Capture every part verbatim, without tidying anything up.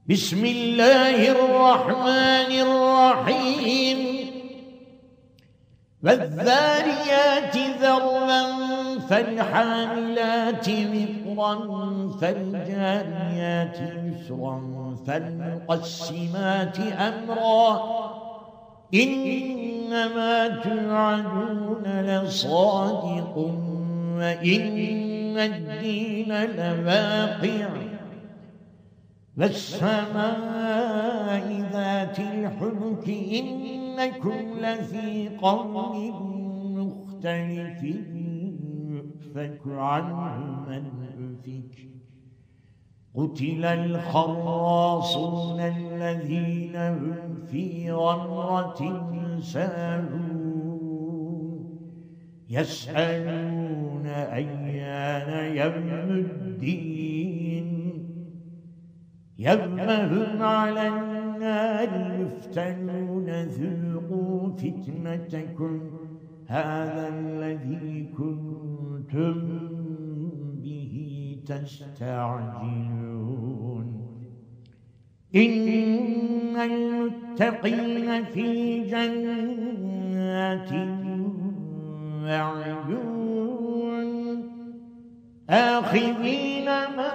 بسم الله الرحمن الرحيم والذاريات ذروا فالحاملات وقرا فالجاريات يسرا فالمقسمات أمرا إنما توعدون لصادق وإن الدين لواقع والسماء ذات الحبك إنكم لفي قوم مختلف يؤفك عنه من أفك قتل الخراصون الذين هم في غمرة ساهون يسألون أيان يوم الدين يوم هم على النار يفتنون ذوقوا فتنتكم هذا الذي كنتم به تستعجلون إن المتقين في جنات وعيون آخذين ما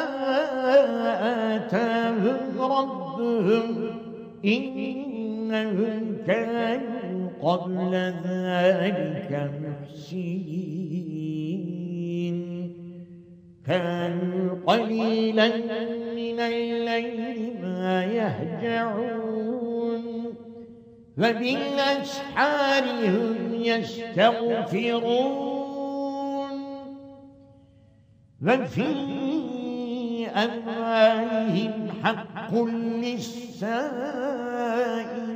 آتاهم ربهم إنهم كانوا قبل ذلك محسنين كانوا قليلا من الليل ما يهجعون وبالأسحار هم يستغفرون وفي أموالهم حق للسائل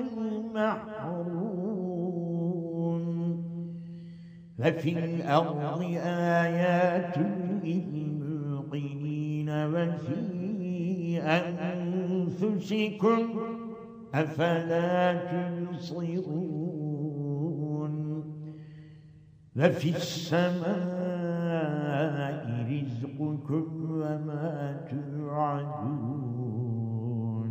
والمحروم وفي الأرض آيات للموقنين وفي أنفسكم أفلا تبصرون وفي السماء رزقكم وما توعدون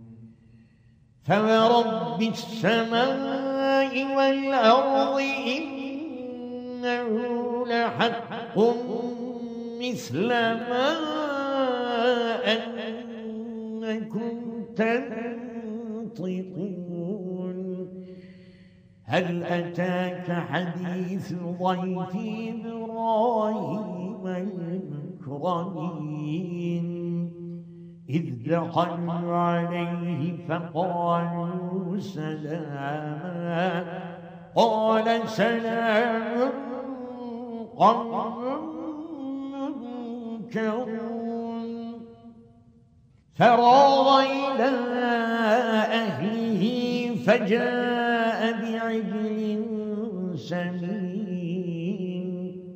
فورب السماء والأرض إنه لحق مثل ما أنكم تنطقون هل أتاك حديث ضيف إبراهيم المكرمين إذ دخلوا عليه فقالوا سلاما قال سلام قوم منكرون فراغ إلى أهله فجاء بعجل سمين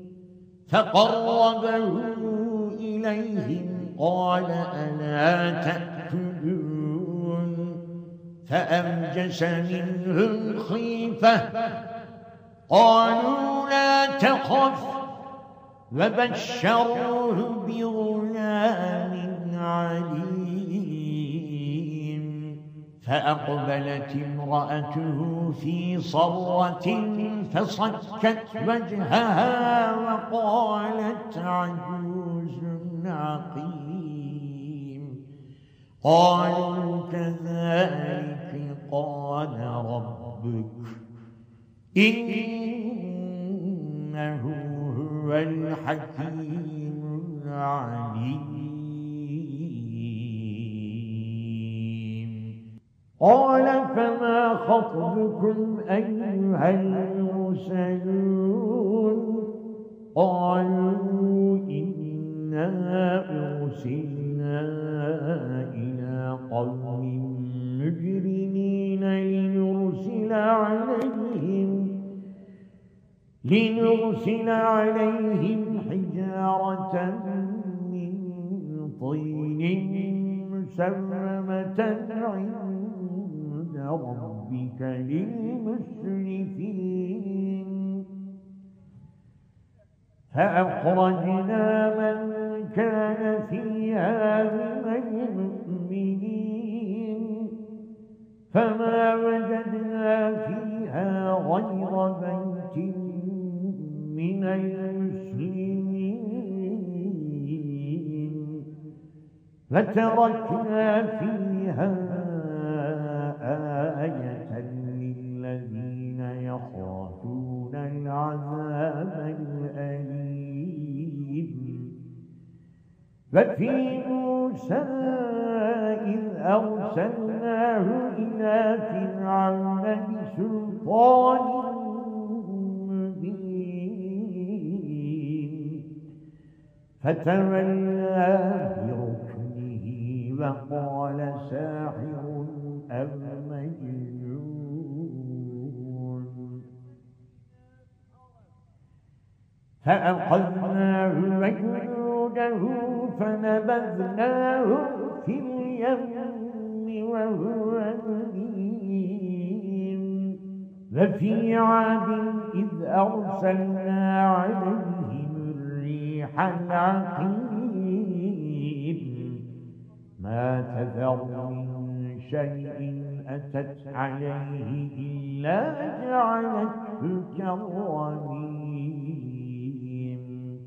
فقربه إليهم قال ألا تأكلون فأوجس منهم خيفة قالوا لا تخف وبشروه بغلام عليم فأقبلت امرأته في صرة فصكت وجهها وقالت عجوز عقيم قالوا كذلك قال ربك إنه هو الحكيم العليم قال فما خطبكم أيها المرسلون قالوا إنا أرسلنا إلى قوم مجرمين لنرسل عليهم لنرسل عليهم حجارة من طين مسومة عند ربك للمسرفين فأخرجنا من كان فيها من فما وجدنا فيها غير بيت من المسلمين لتركنا فيها آية للذين يخافون العذاب الأليم وفي موسى إذ أرسلناه إلى فرعون بسلطان مبين فتولى بركنه وقال ساحر أو مجنون فأخذناه وجنوده فنبذناهم في اليم وهو مليم وفي عاد إذ أرسلنا عليهم الريح العقيم ما تذر من شيء أتت عليه إلا جعلته كالرميم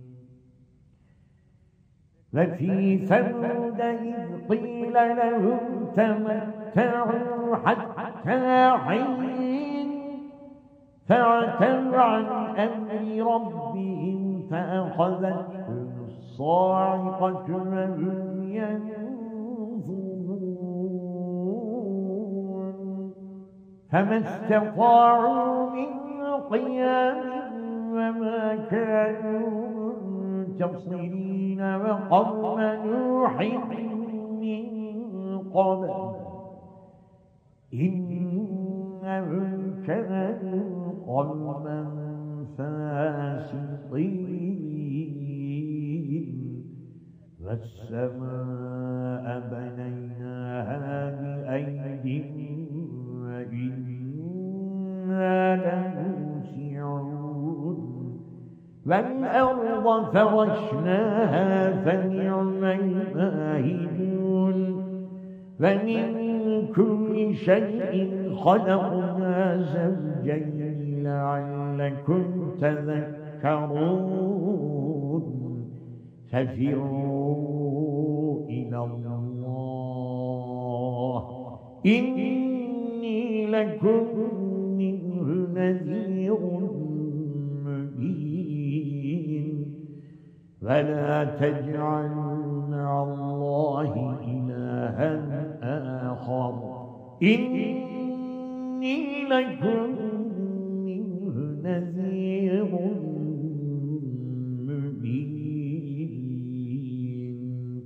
وفي ثمود إذ قيل لهم تمتعوا حتى حين فعتوا عن أمر ربهم فأخذتهم الصاعقة وهم ينظرون فما استطاعوا من قيام وما كانوا منتصرين وقوم نوح من قبل إنهم كانوا قوما فاسقين والسماء بنيناها بأيد وإنا لموسعون والأرض فرشناها فنعم الماهدون ومن كل شيء خلقنا زوجين لعلكم تذكرون ففروا إلى الله إني لكم منه نذير مبين ولا تجعلوا مع الله إلها آخر إني لكم منه نذير مبين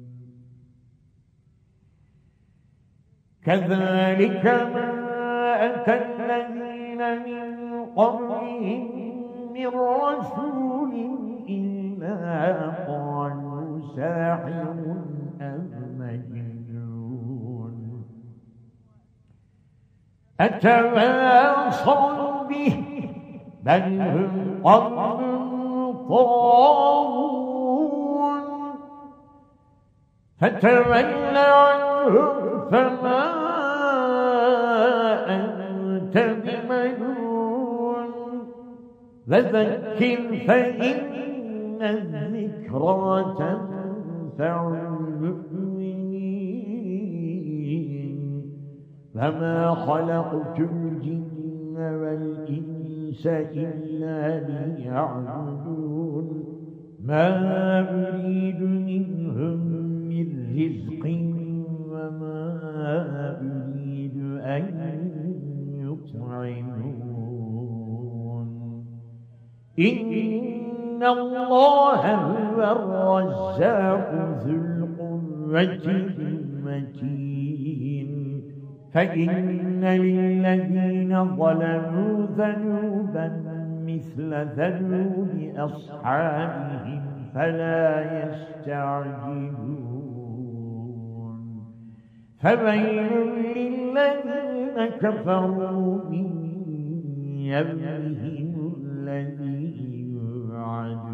كذلك ما أتى الذين من قبلهم من رسول إلا قالوا ساحر أو مجنون أتواصوا به بل هم قوم طاغون فتول عنهم فما أنت بمجنون وذكر فإن الذكرى تنفع المؤمنين وما خلقت الجن والإنس إلا ليعبدون ما أريد منهم من رزق وما أريد أن يطعمون إن الله هو الرزاق ذو القوة المتين فإن للذين ظلموا ذنوبا مثل ذنوب أصحابهم فلا يستعجلون فويل للذين كفروا من يومهم الذي يوعدون